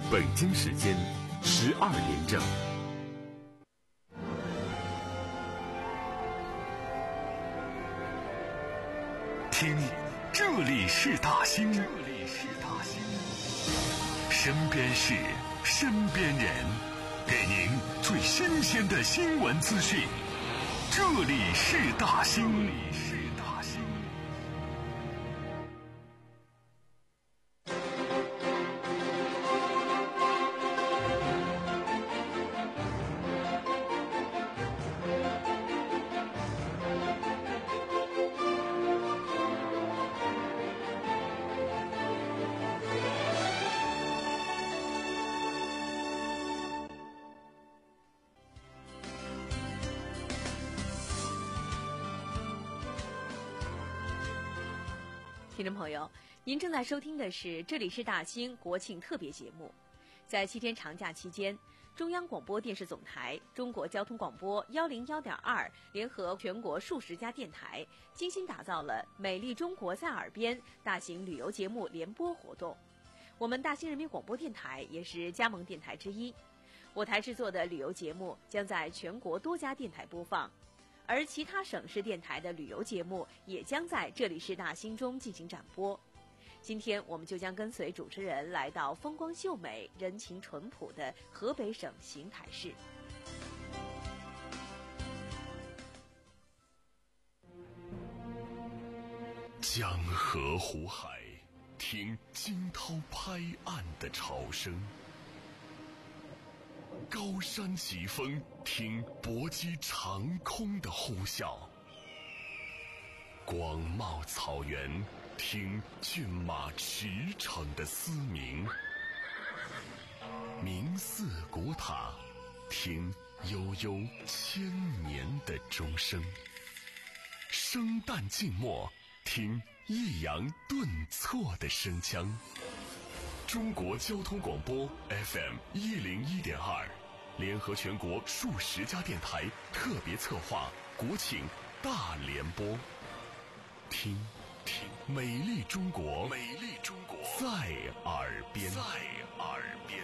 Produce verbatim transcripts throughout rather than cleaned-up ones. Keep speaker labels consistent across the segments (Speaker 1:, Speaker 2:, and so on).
Speaker 1: 北京时间十二点整。听，这里是大兴，这里是大兴，身边事，身边人，给您最新鲜的新闻资讯。这里是大兴，这里是大兴。
Speaker 2: 听众朋友，您正在收听的是这里是大兴国庆特别节目。在七天长假期间，中央广播电视总台、中国交通广播幺零幺点二联合全国数十家电台，精心打造了“美丽中国在耳边”大型旅游节目联播活动。我们大兴人民广播电台也是加盟电台之一，我台制作的旅游节目将在全国多家电台播放。而其他省市电台的旅游节目也将在这里是大兴中进行展播。今天我们就将跟随主持人来到风光秀美、人情淳朴的河北省邢台市。
Speaker 1: 江河湖海，听惊涛拍岸的潮声；高山起风，听搏击长空的呼啸；广袤草原，听骏马驰骋的嘶鸣；明寺古塔，听悠悠千年的钟声；生旦净末，听抑扬顿挫的声腔。中国交通广播 F M 一零一点二，联合全国数十家电台特别策划国庆大联播，听听美丽中国，美丽中国在耳边，在耳边。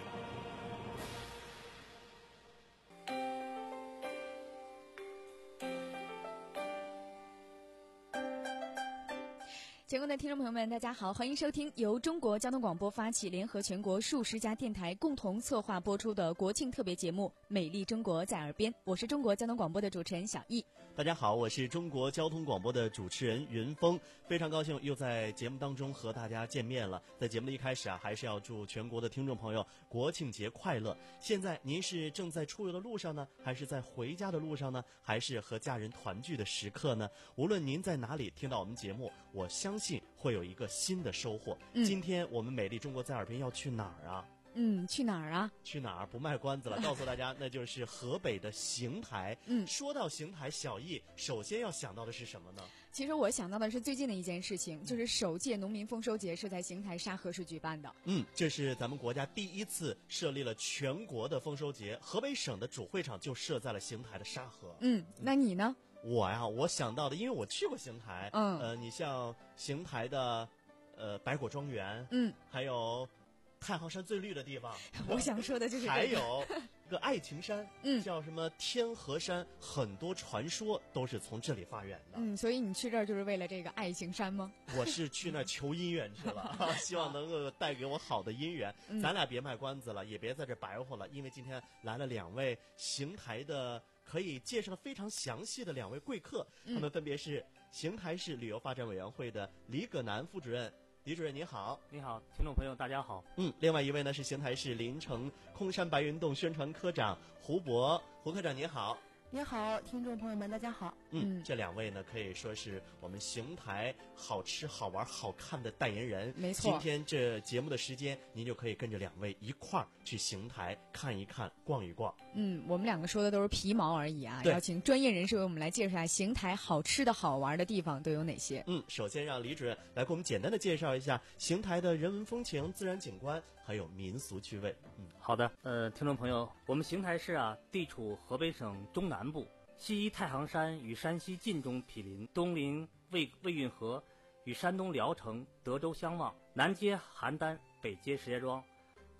Speaker 3: 全国的听众朋友们，大家好，欢迎收听由中国交通广播发起，联合全国数十家电台共同策划播出的国庆特别节目《美丽中国在耳边》，我是中国交通广播的主持人小易。
Speaker 4: 大家好，我是中国交通广播的主持人云峰，非常高兴又在节目当中和大家见面了。在节目的一开始啊，还是要祝全国的听众朋友国庆节快乐。现在您是正在出游的路上呢，还是在回家的路上呢，还是和家人团聚的时刻呢？无论您在哪里听到我们节目，我相信会有一个新的收获。嗯、今天我们美丽中国在耳边要去哪儿啊？
Speaker 3: 嗯，去哪儿啊？
Speaker 4: 去哪儿？不卖关子了，告诉大家，那就是河北的邢台。嗯，说到邢台，小易首先要想到的是什么呢？
Speaker 3: 其实我想到的是最近的一件事情，就是首届农民丰收节是在邢台沙河市举办的。
Speaker 4: 嗯，这是咱们国家第一次设立了全国的丰收节，河北省的主会场就设在了邢台的沙河。
Speaker 3: 嗯，那你呢？
Speaker 4: 我呀，我想到的，因为我去过邢台。嗯，呃，你像邢台的，呃，百果庄园。嗯，还有太行山最绿的地方，
Speaker 3: 我想说的就是这个。
Speaker 4: 还有个爱情山，嗯，叫什么天河山，很多传说都是从这里发源的。
Speaker 3: 嗯，所以你去这儿就是为了这个爱情山吗？
Speaker 4: 我是去那儿求姻缘去了，希望能够带给我好的姻缘。嗯、咱俩别卖关子了，也别在这白活了，因为今天来了两位邢台的可以介绍的非常详细的两位贵客，嗯、他们分别是邢台市旅游发展委员会的李葛南副主任。李主任你好。
Speaker 5: 你好，听众朋友大家好。
Speaker 4: 嗯，另外一位呢是邢台市临城空山白云洞宣传科长胡博，胡科长你好。
Speaker 6: 你好，听众朋友们大家好。
Speaker 4: 嗯，这两位呢可以说是我们邢台好吃好玩好看的代言人。
Speaker 3: 没错，
Speaker 4: 今天这节目的时间您就可以跟着两位一块儿去邢台看一看逛一逛。
Speaker 3: 嗯，我们两个说的都是皮毛而已啊，要请专业人士为我们来介绍一下邢台好吃的好玩的地方都有哪些。
Speaker 4: 嗯，首先让李主任来给我们简单的介绍一下邢台的人文风情、自然景观还有民俗趣味。
Speaker 5: 嗯，好的。呃，听众朋友，我们邢台市啊地处河北省中南部，西依太行山与山西晋中毗邻，东临魏魏运河，与山东聊城、德州相望，南接邯郸，北接石家庄。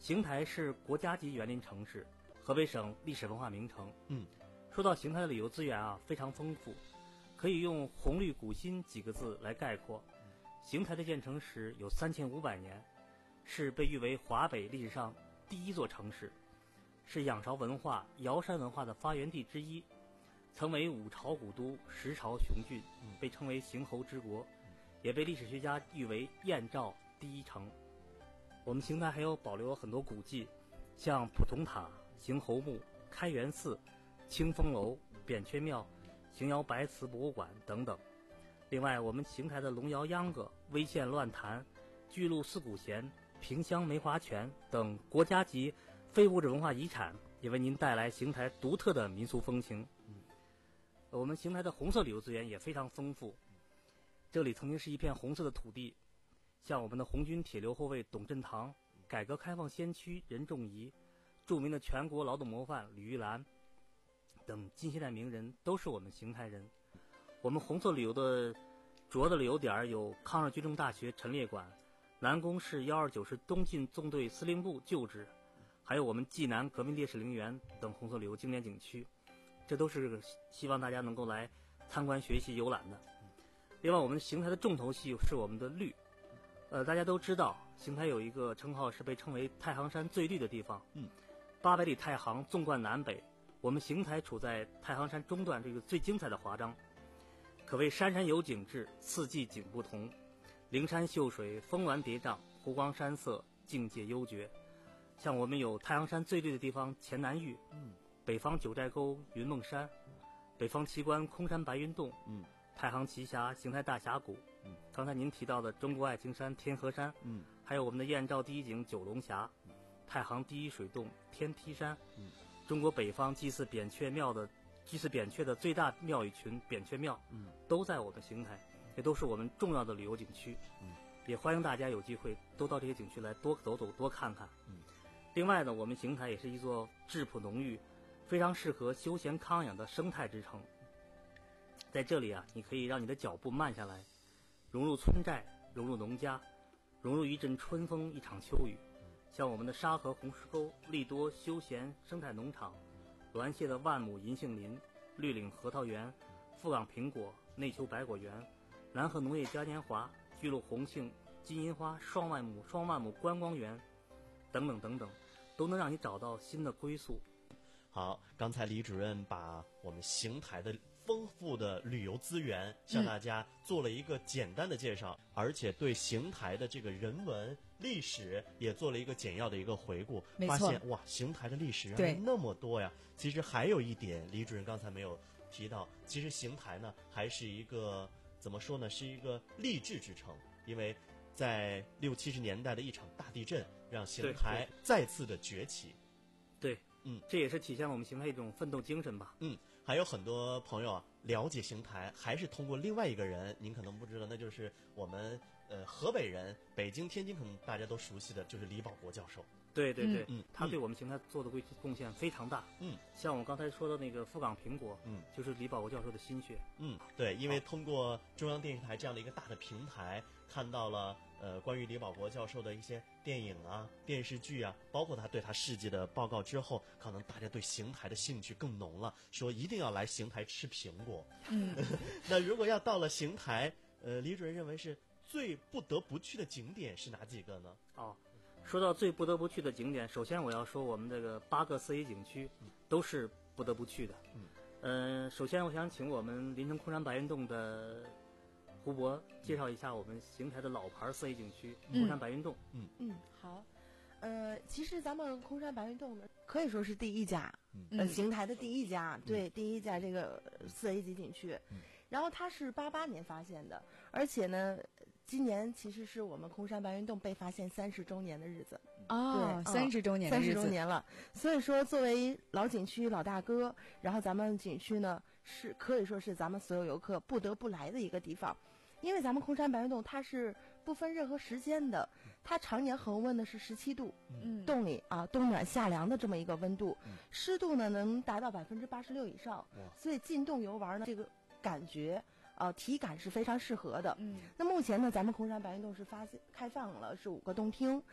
Speaker 5: 邢台是国家级园林城市，河北省历史文化名城。
Speaker 4: 嗯，
Speaker 5: 说到邢台的旅游资源啊，非常丰富，可以用红绿古新几个字来概括。邢台的建成史有三千五百年，是被誉为华北历史上第一座城市，是仰韶文化、瑶山文化的发源地之一，曾为五朝古都、十朝雄郡，被称为邢侯之国，也被历史学家誉为燕赵第一城。我们邢台还有保留很多古迹，像普通塔、邢侯墓、开元寺、清风楼、扁鹊庙、邢窑白瓷博物馆等等。另外，我们邢台的龙窑秧歌、微县乱弹、巨鹿四股弦、萍乡梅花泉等国家级非物质文化遗产，也为您带来邢台独特的民俗风情。嗯，我们邢台的红色旅游资源也非常丰富，这里曾经是一片红色的土地，像我们的红军铁流后卫董振堂、改革开放先驱任仲夷、著名的全国劳动模范李玉兰等近现代名人都是我们邢台人。我们红色旅游的主要的旅游点有抗日军政大学陈列馆、南宫市一二九师东进纵队司令部旧址，还有我们济南革命烈士陵园等红色旅游经典景区，这都是希望大家能够来参观学习游览的。另外，我们邢台的重头戏是我们的绿。呃，大家都知道，邢台有一个称号是被称为太行山最绿的地方。
Speaker 4: 嗯，
Speaker 5: 八百里太行纵贯南北，我们邢台处在太行山中段这个最精彩的华章，可谓山山有景致，四季景不同，灵山秀水，峰峦叠嶂，湖光山色，境界幽绝。像我们有太行山最绿的地方黔南峪，
Speaker 4: 嗯，
Speaker 5: 北方九寨沟云梦山，北方奇观空山白云洞，
Speaker 4: 嗯，
Speaker 5: 太行奇峡邢台大峡谷，
Speaker 4: 嗯，
Speaker 5: 刚才您提到的中国爱情山天河山，
Speaker 4: 嗯，
Speaker 5: 还有我们的燕赵第一景九龙峡，太行第一水洞天梯山，
Speaker 4: 嗯，
Speaker 5: 中国北方祭祀扁鹊庙的祭祀扁鹊的最大庙宇群扁鹊庙，
Speaker 4: 嗯，
Speaker 5: 都在我们邢台，也都是我们重要的旅游景区。
Speaker 4: 嗯，
Speaker 5: 也欢迎大家有机会都到这些景区来多走走多看看。
Speaker 4: 嗯，
Speaker 5: 另外呢，我们邢台也是一座质朴浓郁、非常适合休闲康养的生态之城。在这里啊，你可以让你的脚步慢下来，融入村寨，融入农家，融入一阵春风，一场秋雨。像我们的沙河红石沟、利多休闲生态农场、滦县的万亩银杏林、绿岭核桃园、富港苹果、内丘百果园、南河农业嘉年华、巨鹿红杏、金银花双万亩双万亩观光园等等等等，都能让你找到新的归宿。
Speaker 4: 好，刚才李主任把我们邢台的丰富的旅游资源向大家做了一个简单的介绍，嗯、而且对邢台的这个人文历史也做了一个简要的一个回顾，发现哇，邢台的历史原来那么多呀！其实还有一点，李主任刚才没有提到，其实邢台呢还是一个怎么说呢，是一个励志之城，因为在六七十年代的一场大地震，让邢台再次的崛起。
Speaker 5: 对，
Speaker 4: 嗯，
Speaker 5: 这也是体现了我们邢台一种奋斗精神吧。
Speaker 4: 嗯。还有很多朋友啊，了解邢台还是通过另外一个人，您可能不知道，那就是我们呃河北人，北京、天津可能大家都熟悉的，就是李保国教授。
Speaker 5: 对对对，
Speaker 4: 嗯，
Speaker 5: 他对我们邢台做的贡献非常大。
Speaker 4: 嗯，
Speaker 5: 像我刚才说的那个富港苹果，
Speaker 4: 嗯，
Speaker 5: 就是李保国教授的心血。
Speaker 4: 嗯，对，因为通过中央电视台这样的一个大的平台，看到了呃关于李保国教授的一些电影啊、电视剧啊，包括他对他事迹的报告之后，可能大家对邢台的兴趣更浓了，说一定要来邢台吃苹果。
Speaker 3: 嗯，
Speaker 4: 那如果要到了邢台，呃，李主任认为是最不得不去的景点是哪几个呢？
Speaker 5: 哦。说到最不得不去的景点，首先我要说我们这个八个四 A 景区都是不得不去的。
Speaker 4: 嗯，
Speaker 5: 呃，首先我想请我们临城空山白云洞的胡博介绍一下我们邢台的老牌四 A 景区空山白云洞。
Speaker 6: 嗯嗯，好。呃，其实咱们空山白云洞呢，可以说是第一家，
Speaker 4: 嗯、
Speaker 6: 呃，邢台的第一家，嗯、对，第一家这个四 A 级景区。
Speaker 4: 嗯、
Speaker 6: 然后它是八八年发现的，而且呢。今年其实是我们空山白云洞被发现三十周年的日子
Speaker 3: 哦，三十周年的
Speaker 6: 日子，三十周年了。所以说，作为老景区老大哥，然后咱们景区呢是可以说是咱们所有游客不得不来的一个地方，因为咱们空山白云洞它是不分任何时间的，它常年恒温的是十七度，
Speaker 3: 嗯，
Speaker 6: 洞里啊冬暖夏凉的这么一个温度，嗯、湿度呢能达到百分之八十六以上，所以进洞游玩呢这个感觉。呃，体感是非常适合的。
Speaker 3: 嗯，
Speaker 6: 那目前呢，咱们空山白云洞是发开放了是五个洞厅，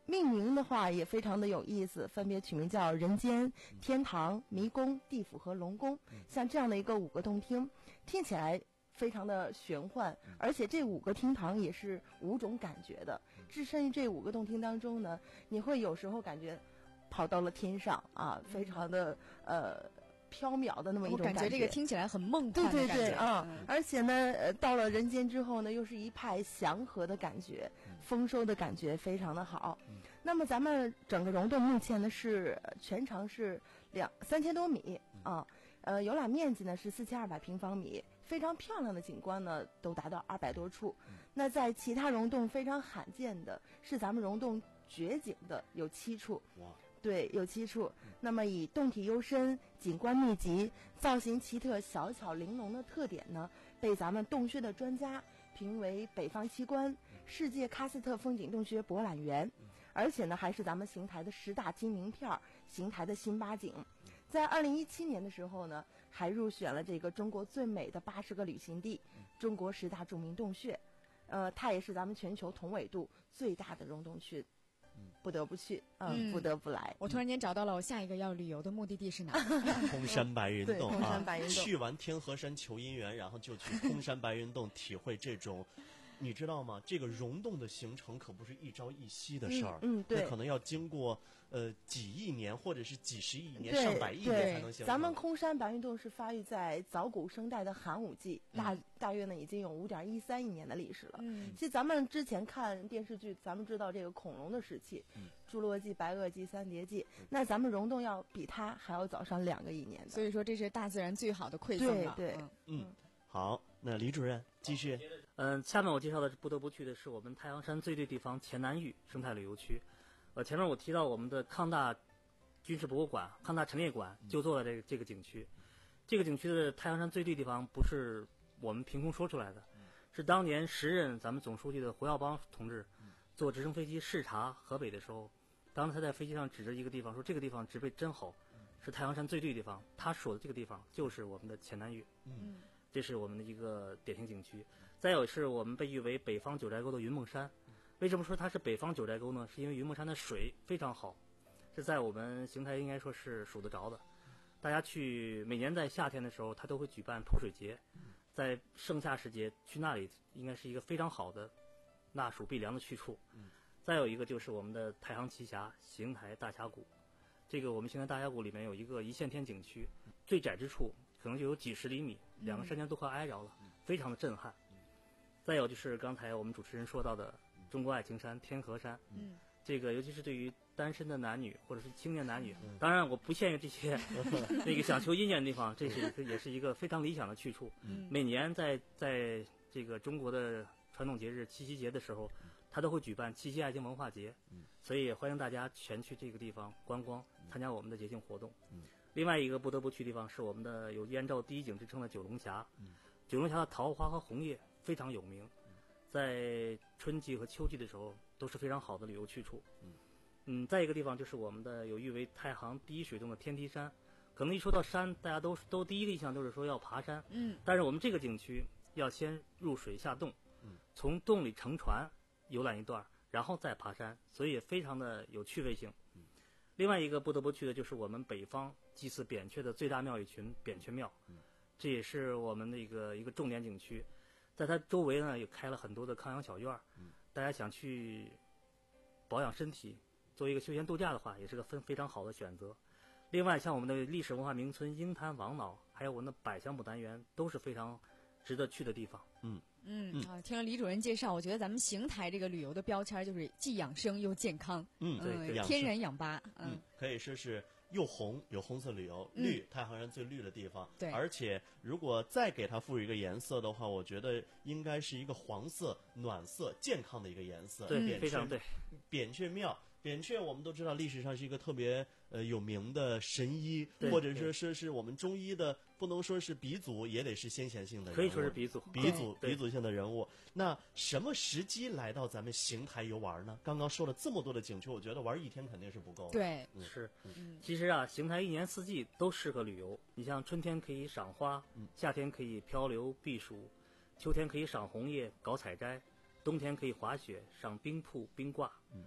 Speaker 6: 命名的话也非常的有意思，分别取名叫人间、天堂、迷宫、地府和龙宫，像这样的一个五个洞厅，听起来非常的玄幻，而且这五个厅堂也是五种感觉的。置身于这五个洞厅当中呢，你会有时候感觉跑到了天上啊，非常的呃缥缈的那么一种感觉。
Speaker 3: 我感觉这个听起来很梦幻的
Speaker 6: 对
Speaker 3: 感觉。
Speaker 6: 对对啊、
Speaker 3: 嗯，
Speaker 6: 而且呢，呃，到了人间之后呢，又是一派祥和的感觉，丰收的感觉非常的好。
Speaker 4: 嗯、
Speaker 6: 那么咱们整个溶洞目前呢是全长是两三千多米啊，呃，游览面积呢是四千二百平方米，非常漂亮的景观呢都达到二百多处。那在其他溶洞非常罕见的是咱们溶洞绝景的有七处。
Speaker 4: 哇！
Speaker 6: 对，有七处。那么以洞体幽深、景观密集、造型奇特、小巧玲珑的特点呢，被咱们洞穴的专家评为北方奇观、世界喀斯特风景洞穴博览园，而且呢还是咱们邢台的十大金名片儿、邢台的新八景。在二零一七年的时候呢，还入选了这个中国最美的八十个旅行地、中国十大著名洞穴。呃，它也是咱们全球同纬度最大的溶洞区。不得不去，嗯，
Speaker 3: 嗯
Speaker 6: 不得不来。
Speaker 3: 我突然间找到了我下一个要旅游的目的地是哪？
Speaker 4: 空山白云洞
Speaker 6: 空
Speaker 4: 啊
Speaker 6: 山白云，洞
Speaker 4: 去完天河山求姻缘，然后就去空山白云洞体会这种。你知道吗？这个溶洞的形成可不是一朝一夕的事儿，
Speaker 6: 嗯，嗯对，
Speaker 4: 那可能要经过呃几亿年或者是几十亿年、
Speaker 6: 对
Speaker 4: 上百亿年才能形成。
Speaker 6: 咱们空山白云洞是发育在早古生代的寒武纪，
Speaker 4: 嗯、
Speaker 6: 大大约呢已经有五点一三亿年的历史了。
Speaker 3: 嗯，
Speaker 6: 其实咱们之前看电视剧，咱们知道这个恐龙的时期，
Speaker 4: 嗯、
Speaker 6: 侏罗纪、白垩纪、三叠纪，嗯、那咱们溶洞要比它还要早上两个亿年的。
Speaker 3: 所以说这是大自然最好的馈赠了。
Speaker 6: 对对，
Speaker 3: 嗯。
Speaker 4: 嗯好，那李主任继续。
Speaker 5: 嗯，下面我介绍的不得不去的是我们太行山最对地方黔南峪生态旅游区。呃，前面我提到我们的抗大军事博物馆、抗大陈列馆就坐在这个这个景区。这个景区的太行山最对地方不是我们凭空说出来的，是当年时任咱们总书记的胡耀邦同志坐直升飞机视察河北的时候，当时他在飞机上指着一个地方说：“这个地方植被真好，是太行山最对地方。”他说的这个地方就是我们的黔南峪。
Speaker 3: 嗯。
Speaker 5: 这是我们的一个典型景区。再有是我们被誉为北方九寨沟的云梦山。为什么说它是北方九寨沟呢？是因为云梦山的水非常好，是在我们邢台应该说是数得着的。大家去每年在夏天的时候，它都会举办泼水节，在盛夏时节去那里应该是一个非常好的纳暑避凉的去处。再有一个就是我们的太行奇峡邢台大峡谷。这个我们邢台大峡谷里面有一个一线天景区，最窄之处可能就有几十厘米，两个山尖都快挨着了，非常的震撼。再有就是刚才我们主持人说到的中国爱情山天河山，
Speaker 3: 嗯，
Speaker 5: 这个尤其是对于单身的男女或者是青年男女，嗯、当然我不限于这些那个想求姻缘的地方，这是一个也是一个非常理想的去处。
Speaker 3: 嗯、
Speaker 5: 每年在在这个中国的传统节日七夕节的时候，他都会举办七夕爱情文化节，所以也欢迎大家全去这个地方观光，参加我们的节庆活动。另外一个不得不去的地方是我们的有燕赵第一景之称的九龙峡。九龙峡的桃花和红叶非常有名，在春季和秋季的时候都是非常好的旅游去处。嗯，再一个地方就是我们的有誉为太行第一水洞的天梯山。可能一说到山，大家都都第一个印象都是说要爬山。
Speaker 3: 嗯，
Speaker 5: 但是我们这个景区要先入水下洞，从洞里乘船游览一段，然后再爬山，所以也非常的有趣味性。另外一个不得不去的就是我们北方祭祀扁鹊的最大庙宇群扁鹊庙，这也是我们的一个一个重点景区。在它周围呢也开了很多的康养小院，大家想去保养身体做一个休闲度假的话，也是个非非常好的选择。另外像我们的历史文化名村鹰潭王脑，还有我们的百香牡丹园，都是非常值得去的地方。
Speaker 4: 嗯
Speaker 3: 嗯啊，听了李主任介绍，我觉得咱们邢台这个旅游的标签就是既养生又健康。
Speaker 4: 嗯，
Speaker 3: 对，
Speaker 4: 对
Speaker 3: 天然氧吧。
Speaker 4: 嗯，嗯可以说是又红有红色旅游，
Speaker 3: 嗯、
Speaker 4: 绿太行山最绿的地方。
Speaker 3: 对，
Speaker 4: 而且如果再给它赋予一个颜色的话，我觉得应该是一个黄色、暖色、健康的一个颜色。
Speaker 5: 对，
Speaker 4: 扁鹊
Speaker 5: 非常对。
Speaker 4: 扁鹊庙。扁鹊我们都知道，历史上是一个特别呃有名的神医，或者说是是我们中医的，不能说是鼻祖，也得是先贤性的人物，
Speaker 5: 可以说是鼻祖，
Speaker 4: 鼻祖鼻祖性的人物。那什么时机来到咱们邢台游玩呢？刚刚说了这么多的景区，我觉得玩一天肯定是不够的。
Speaker 3: 对，
Speaker 4: 嗯、
Speaker 5: 是。
Speaker 3: 嗯、
Speaker 5: 其实啊，邢台一年四季都适合旅游。你像春天可以赏花，夏天可以漂流避暑，秋天可以赏红叶搞采摘，冬天可以滑雪、赏冰瀑、冰挂。嗯，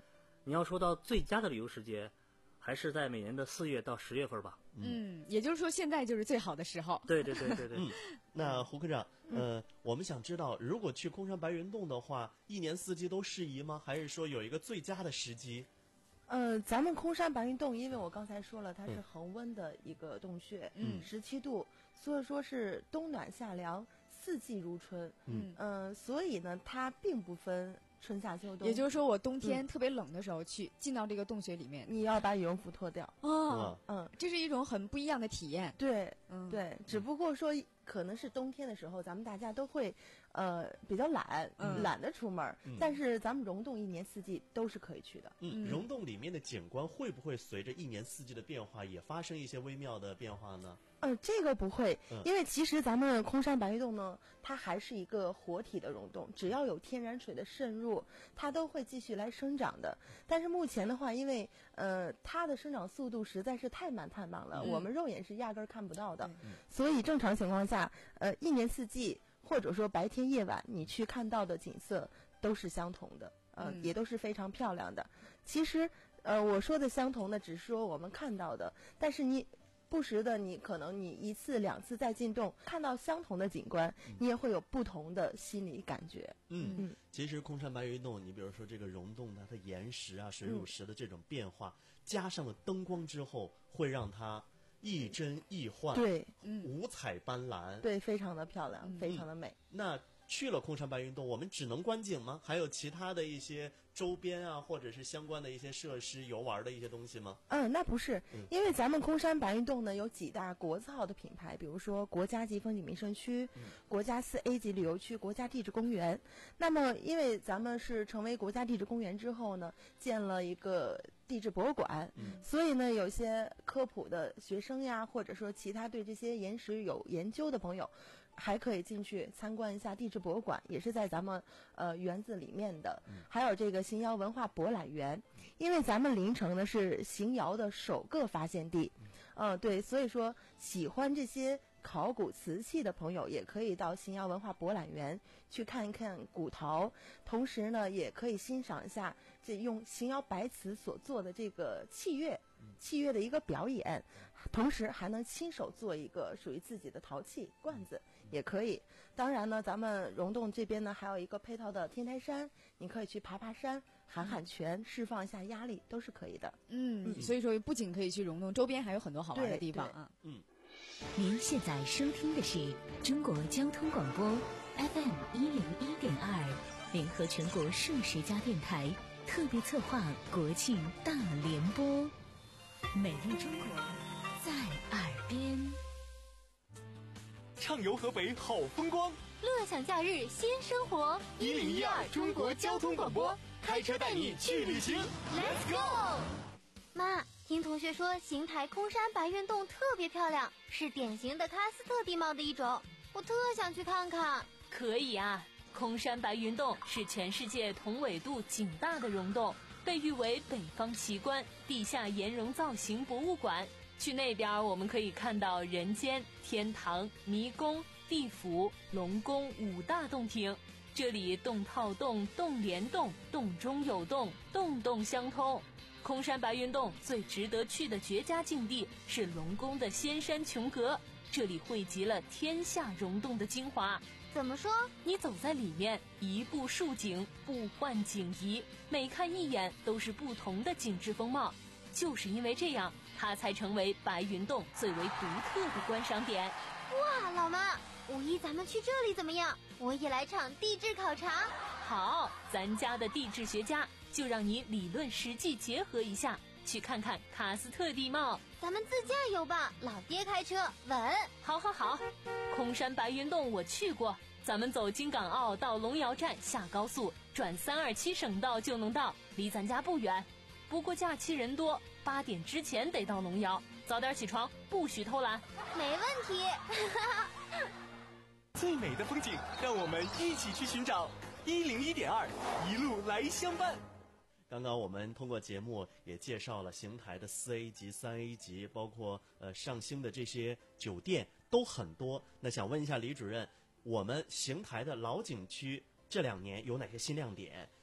Speaker 5: 你要说到最佳的旅游时节，还是在每年的四月到十月份吧。
Speaker 3: 嗯，也就是说现在就是最好的时候。
Speaker 5: 对对对对对。
Speaker 4: 嗯，那胡科长，呃，我们想知道，如果去空山白云洞的话，一年四季都适宜吗？还是说有一个最佳的时机？
Speaker 6: 呃，咱们空山白云洞，因为我刚才说了，它是恒温的一个洞穴，
Speaker 3: 嗯，
Speaker 6: 十七度，所以说是冬暖夏凉，四季如春。
Speaker 3: 嗯，
Speaker 6: 呃，所以呢，它并不分春夏秋冬。
Speaker 3: 也就是说，我冬天特别冷的时候去，嗯、进到这个洞穴里面，
Speaker 6: 你要把羽绒服脱掉。
Speaker 3: 哦，
Speaker 6: 嗯，
Speaker 3: 这是一种很不一样的体验。
Speaker 6: 对，
Speaker 3: 嗯，
Speaker 6: 对，只不过说可能是冬天的时候，咱们大家都会，呃，比较懒，
Speaker 3: 嗯、
Speaker 6: 懒得出门。嗯、但是咱们溶洞一年四季都是可以去的。
Speaker 4: 嗯，溶洞里面的景观会不会随着一年四季的变化，也发生一些微妙的变化呢？
Speaker 6: 呃，这个不会，
Speaker 4: 嗯、
Speaker 6: 因为其实咱们空山白云洞呢，它还是一个活体的溶洞，只要有天然水的渗入，它都会继续来生长的。但是目前的话，因为呃它的生长速度实在是太慢太慢了，嗯、我们肉眼是压根儿看不到的，嗯、所以正常情况下，呃一年四季或者说白天夜晚你去看到的景色都是相同的，呃、嗯、也都是非常漂亮的。其实呃我说的相同的只是说我们看到的，但是你不时的你可能你一次两次再进洞看到相同的景观，嗯、你也会有不同的心理感觉。
Speaker 4: 嗯嗯，其实空山白云洞，你比如说这个溶洞它的岩石啊、水乳石的这种变化，嗯、加上了灯光之后，会让它一真一幻，
Speaker 6: 对，
Speaker 4: 嗯，五彩斑斓，
Speaker 6: 对，非常的漂亮，嗯、非常的美。
Speaker 4: 那去了空山白云洞，我们只能观景吗？还有其他的一些周边啊，或者是相关的一些设施、游玩的一些东西吗？
Speaker 6: 嗯，那不是，因为咱们空山白云洞呢有几大国字号的品牌，比如说国家级风景名胜区、嗯、国家四 A 级旅游区、国家地质公园。那么，因为咱们是成为国家地质公园之后呢，建了一个地质博物馆，嗯、所以呢，有些科普的学生呀，或者说其他对这些岩石有研究的朋友，还可以进去参观一下地质博物馆，也是在咱们呃园子里面的。嗯、还有这个邢窑文化博览园，因为咱们临城呢是邢窑的首个发现地，嗯、呃，对，所以说喜欢这些考古瓷器的朋友，也可以到邢窑文化博览园去看一看古陶，同时呢，也可以欣赏一下这用邢窑白瓷所做的这个器乐。器乐的一个表演，同时还能亲手做一个属于自己的陶器罐子也可以。当然呢，咱们溶洞这边呢还有一个配套的天台山，你可以去爬爬山、喊喊泉，释放一下压力，都是可以的。
Speaker 3: 嗯，嗯所以说不仅可以去溶洞，周边还有很多好玩的地方啊。
Speaker 4: 嗯，
Speaker 7: 您现在收听的是中国交通广播 F M 一零一点二，联合全国数十家电台特别策划国庆大联播。美丽中国在耳边，
Speaker 1: 畅游合肥好风光，
Speaker 8: 乐享假日新生活。
Speaker 1: 一零一二中国交通广播，开车带你去旅行 ，Let's go！
Speaker 8: 妈，听同学说邢台空山白云洞特别漂亮，是典型的喀斯特地貌的一种，我特想去看看。
Speaker 2: 可以啊，空山白云洞是全世界同纬度仅大的溶洞。被誉为北方奇观、地下岩溶造型博物馆。去那边我们可以看到人间、天堂、迷宫、地府、龙宫五大洞庭。这里洞套洞、洞连洞、洞中有洞，洞洞相通。空山白云洞最值得去的绝佳境地是龙宫的仙山琼阁，这里汇集了天下溶洞的精华。
Speaker 8: 怎么说？
Speaker 2: 你走在里面，一步数景，步换景移，每看一眼都是不同的景致风貌。就是因为这样，它才成为白云洞最为独特的观赏点。
Speaker 8: 哇，老妈，五一咱们去这里怎么样？我也来场地质考察。
Speaker 2: 好，咱家的地质学家就让你理论实际结合一下，去看看喀斯特地貌。
Speaker 8: 咱们自驾游吧，老爹开车稳。
Speaker 2: 好好好，空山白云洞我去过，咱们走京港澳到龙窑站下高速，转三二七省道就能到，离咱家不远。不过假期人多，八点之前得到龙窑，早点起床，不许偷懒。
Speaker 8: 没问题。
Speaker 1: 最美的风景，让我们一起去寻找。一零一点二，一路来相伴。
Speaker 4: 刚刚我们通过节目也介绍了邢台的四 A 级、三 A 级，包括呃上星的这些酒店都很多。那想问一下李主任，我们邢台的老景区这两年有哪些新亮点？
Speaker 5: 好，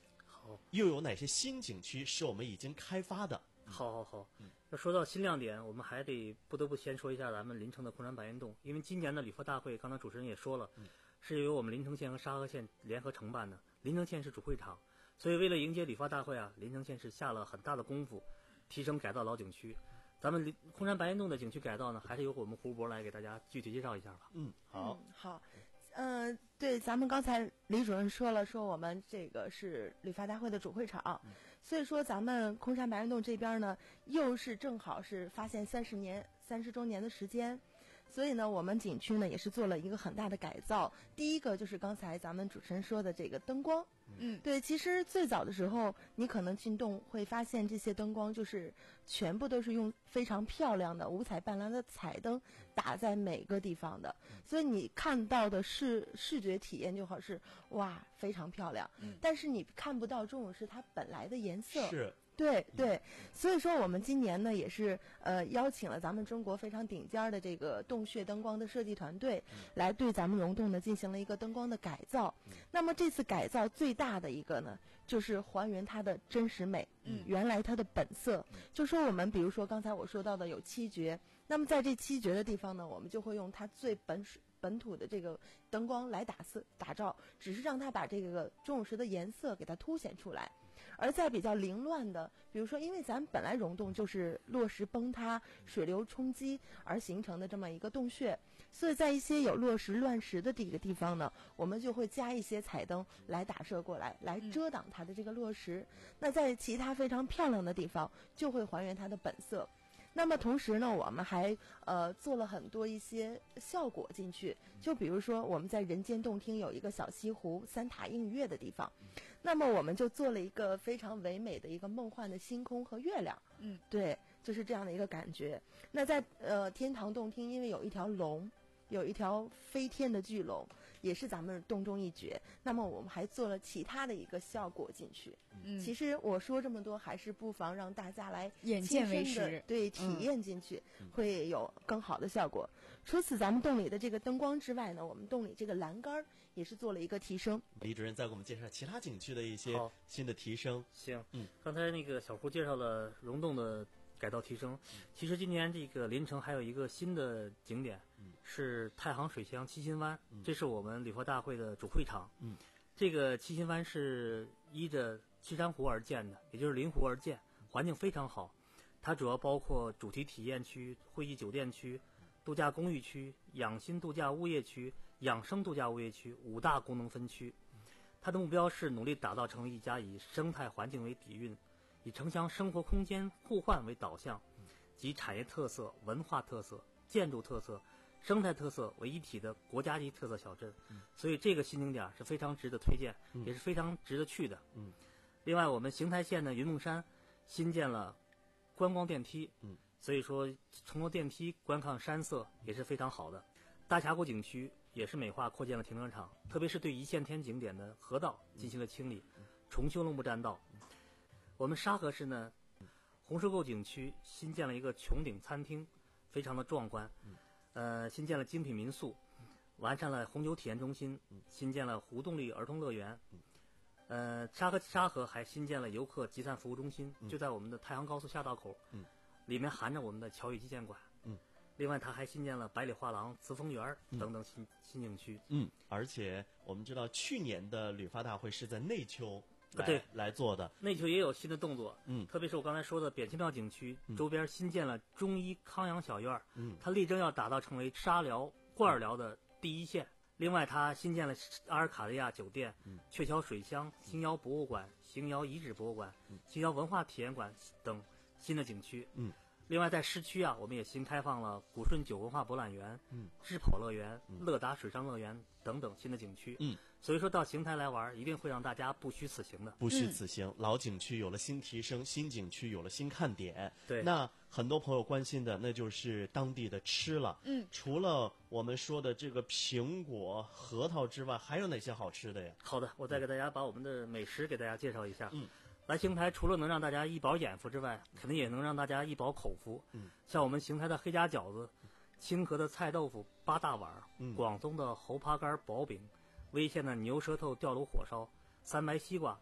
Speaker 4: 又有哪些新景区是我们已经开发的？
Speaker 5: 好好好，要说到新亮点，我们还得不得不先说一下咱们临城的空山白云洞，因为今年的旅发大会，刚才主持人也说了，是由我们临城县和沙河县联合承办的，临城县是主会场，所以为了迎接旅发大会啊，临城县是下了很大的功夫，提升改造老景区。咱们空山白云洞的景区改造呢，还是由我们胡博来给大家具体介绍一下吧。
Speaker 4: 嗯，好，
Speaker 6: 嗯、好。嗯、呃，对，咱们刚才李主任说了，说我们这个是旅发大会的主会场，嗯、所以说咱们空山白云洞这边呢，又是正好是发现三十年、三十周年的时间，所以呢，我们景区呢也是做了一个很大的改造。第一个就是刚才咱们主持人说的这个灯光，嗯，对，其实最早的时候，你可能进洞会发现这些灯光就是全部都是用非常漂亮的五彩斑斓的彩灯打在每个地方的，所以你看到的视视觉体验就好是哇非常漂亮，嗯、但是你看不到钟乳石它本来的颜色。
Speaker 4: 是。
Speaker 6: 对对，所以说我们今年呢也是呃邀请了咱们中国非常顶尖的这个洞穴灯光的设计团队，嗯、来对咱们溶洞呢进行了一个灯光的改造。嗯、那么这次改造最大的一个呢，就是还原它的真实美，嗯，原来它的本色。嗯、就说我们比如说刚才我说到的有七绝，那么在这七绝的地方呢，我们就会用它最本属本土的这个灯光来打色打造，只是让它把这个钟乳石的颜色给它凸显出来。而在比较凌乱的，比如说因为咱们本来溶洞就是落石崩塌、水流冲击而形成的这么一个洞穴，所以在一些有落石乱石的这个地方呢，我们就会加一些彩灯来打射过来，来遮挡它的这个落石。嗯、那在其他非常漂亮的地方，就会还原它的本色。那么同时呢，我们还呃做了很多一些效果进去，就比如说我们在人间洞厅有一个小西湖三塔映月的地方，那么我们就做了一个非常唯美的一个梦幻的星空和月亮，嗯，对，就是这样的一个感觉。那在呃天堂洞厅，因为有一条龙，有一条飞天的巨龙，也是咱们洞中一绝。那么我们还做了其他的一个效果进去。嗯，其实我说这么多，还是不妨让大家来
Speaker 3: 眼见为实，
Speaker 6: 对，体验进去、嗯、会有更好的效果。除此，咱们洞里的这个灯光之外呢，我们洞里这个栏杆也是做了一个提升。
Speaker 4: 李主任再给我们介绍其他景区的一些新的提升。
Speaker 5: 行，嗯，刚才那个小胡介绍了溶洞的改造提升，嗯、其实今年这个临城还有一个新的景点，嗯、是太行水乡七星湾，嗯、这是我们旅发大会的主会场。嗯，这个七星湾是依着七山湖而建的，也就是临湖而建，环境非常好。它主要包括主题体验区、会议酒店区、度假公寓区、养心度假物业区、养生度假物业区五大功能分区。它的目标是努力打造成一家以生态环境为底蕴，以城乡生活空间互换为导向，集产业特色、文化特色、建筑特色、生态特色为一体的国家级特色小镇。所以这个新景点是非常值得推荐，也是非常值得去的。嗯，另外我们邢台县的云梦山新建了观光电梯，嗯，所以说乘坐电梯观看山色也是非常好的。大峡谷景区也是美化扩建了停车场，特别是对一线天景点的河道进行了清理，重修了木栈道。我们沙河市呢，红石沟景区新建了一个穹顶餐厅，非常的壮观。呃，新建了精品民宿，完善了红酒体验中心，新建了湖动力儿童乐园。呃，沙河沙河还新建了游客集散服务中心，就在我们的太行高速下道口，嗯，里面含着我们的侨宇击剑馆，嗯，另外它还新建了百里画廊、慈丰园等等新、嗯、新景区，
Speaker 4: 嗯，而且我们知道去年的旅发大会是在内丘来、
Speaker 5: 啊、对
Speaker 4: 来做的，
Speaker 5: 内丘也有新的动作，嗯，特别是我刚才说的扁七庙景区、嗯、周边新建了中医康养小院，嗯，它力争要打造成为沙疗、罐儿疗的第一线。另外，它新建了阿尔卡利亚酒店、嗯、鹊桥水乡、邢窑博物馆、邢窑遗址博物馆、嗯、邢窑文化体验馆等新的景区。嗯，另外在市区啊，我们也新开放了古顺酒文化博览园、嗯、智跑乐园、嗯、乐达水上乐园等等新的景区。嗯，所以说到邢台来玩，一定会让大家不虚此行的。
Speaker 4: 不虚此行，嗯、老景区有了新提升，新景区有了新看点。
Speaker 5: 对，
Speaker 4: 那很多朋友关心的那就是当地的吃了。嗯，除了我们说的这个苹果、核桃之外，还有哪些好吃的呀？
Speaker 5: 好的，我再给大家把我们的美食给大家介绍一下。嗯，来邢台除了能让大家一饱眼福之外，肯定也能让大家一饱口福。嗯，像我们邢台的黑家饺子、清河的菜豆腐八大碗、嗯、广东的猴扒干薄饼、威县的牛舌头吊炉火烧、三白西瓜、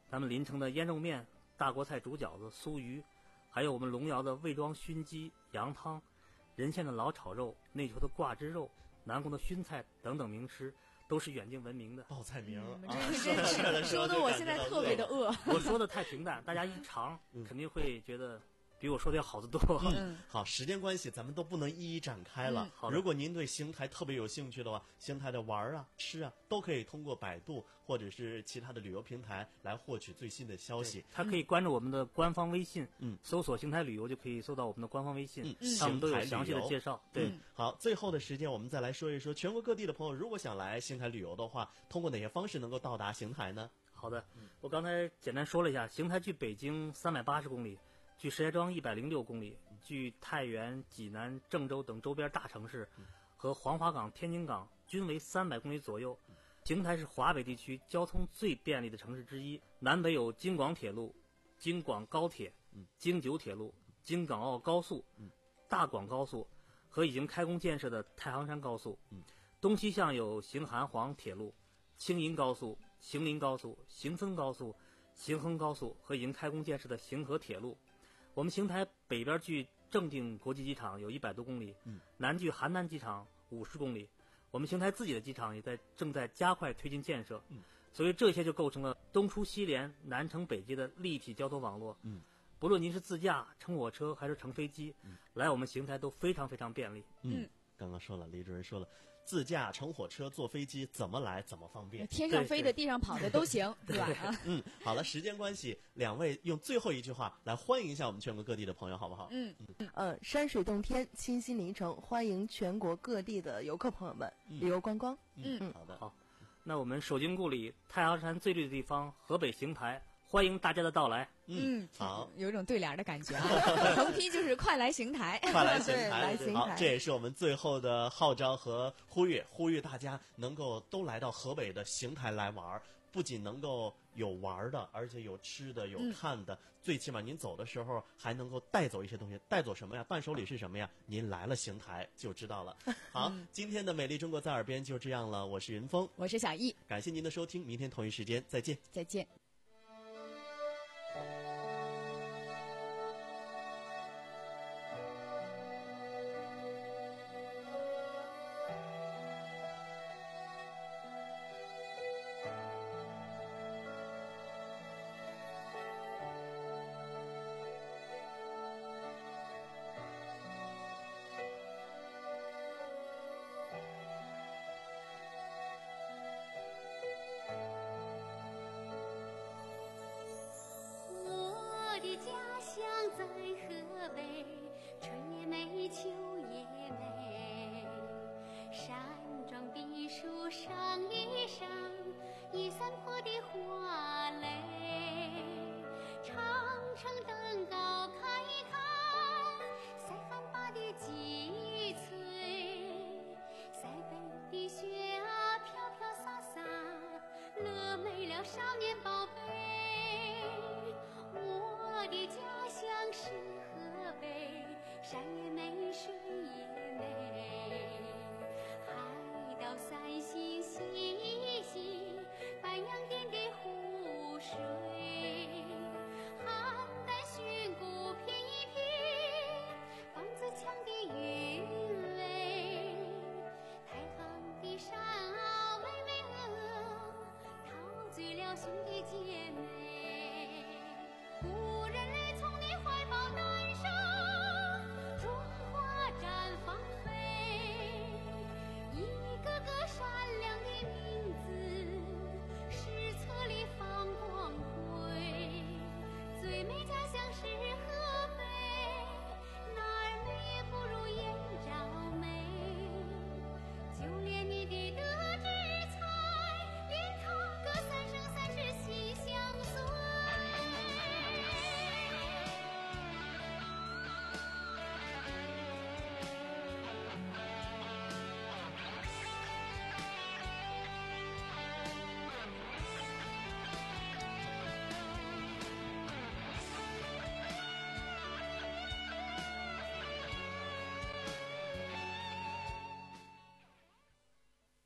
Speaker 5: 咱们临城的腌肉面、大锅菜煮饺子、酥鱼，还有我们龙窑的味庄熏鸡、羊汤，任县的老炒肉、内丘的挂枝肉、南宫的熏菜等等名吃，都是远近闻名的。
Speaker 4: 报菜名儿、
Speaker 3: 嗯，
Speaker 4: 啊，
Speaker 3: 这个真是说的我现在特别的饿。
Speaker 5: 我说的太平淡，大家一尝肯定会觉得比我说的要好得多。
Speaker 3: 嗯，
Speaker 4: 好，时间关系，咱们都不能一一展开了。
Speaker 3: 嗯
Speaker 5: 好的
Speaker 4: 如果您对邢台特别有兴趣的话，邢台的玩儿啊、吃啊，都可以通过百度或者是其他的旅游平台来获取最新的消息。
Speaker 5: 他可以关注我们的官方微信，
Speaker 4: 嗯，
Speaker 5: 搜索邢台旅游就可以搜到我们的官方微信，
Speaker 4: 嗯
Speaker 5: 上面都有
Speaker 4: 邢台
Speaker 5: 详细的
Speaker 4: 旅游
Speaker 5: 介绍。对，
Speaker 4: 嗯，好，最后的时间我们再来说一说，全国各地的朋友如果想来邢台旅游的话，通过哪些方式能够到达邢台呢？
Speaker 5: 好的，我刚才简单说了一下，邢台距北京三百八十公里，距石家庄一百零六公里，距太原、济南、郑州等周边大城市和黄花岗、天津港均为三百公里左右。邢台是华北地区交通最便利的城市之一，南北有京广铁路、京广高铁、京九铁路、京港澳高速、大广高速和已经开工建设的太行山高速。东西向有邢韩黄铁路、青银高速、邢林高速、邢汾高速、邢衡高速和已经开工建设的邢河铁路。我们邢台北边距正定国际机场有一百多公里，
Speaker 4: 嗯，
Speaker 5: 南距邯郸机场五十公里。我们邢台自己的机场也在正在加快推进建设，
Speaker 4: 嗯，
Speaker 5: 所以这些就构成了东出西连、南承北接的立体交通网络。
Speaker 4: 嗯，
Speaker 5: 不论您是自驾、乘火车还是乘飞机，嗯，来我们邢台都非常非常便利。
Speaker 4: 嗯，刚刚说了，李主任说了，自驾、乘火车、坐飞机，怎么来怎么方便。
Speaker 3: 天上飞的、地上跑的都行，对吧？啊，
Speaker 4: 嗯，好了，时间关系，两位用最后一句话来欢迎一下我们全国各地的朋友，好不好？
Speaker 3: 嗯，
Speaker 6: 呃，山水洞天，清新临城，欢迎全国各地的游客朋友们旅游观光。
Speaker 4: 嗯，
Speaker 6: 嗯
Speaker 4: 好的，
Speaker 5: 好，那我们守金故里、太行山最绿的地方河北邢台，欢迎大家的到来。
Speaker 4: 嗯，好，
Speaker 3: 有一种对联的感觉啊。横批就是快来邢台，
Speaker 4: 快来邢
Speaker 6: 对
Speaker 4: 台，
Speaker 6: 来邢
Speaker 4: 好，
Speaker 6: 台
Speaker 4: 这也是我们最后的号召和呼吁，呼吁大家能够都来到河北的邢台来玩儿。不仅能够有玩的，而且有吃的，有看的，嗯、最起码您走的时候还能够带走一些东西。带走什么呀？伴手礼是什么呀？您来了邢台就知道了。好，嗯、今天的美丽中国在耳边就这样了。我是云峰，
Speaker 3: 我是小易，
Speaker 4: 感谢您的收听，明天同一时间再见，
Speaker 3: 再见。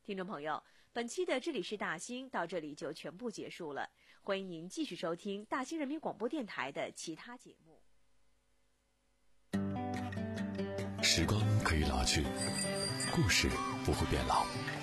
Speaker 2: 听众朋友，本期的这里是大兴到这里就全部结束了，欢迎您继续收听大兴人民广播电台的其他节目。
Speaker 1: 时光可以老去，故事不会变老。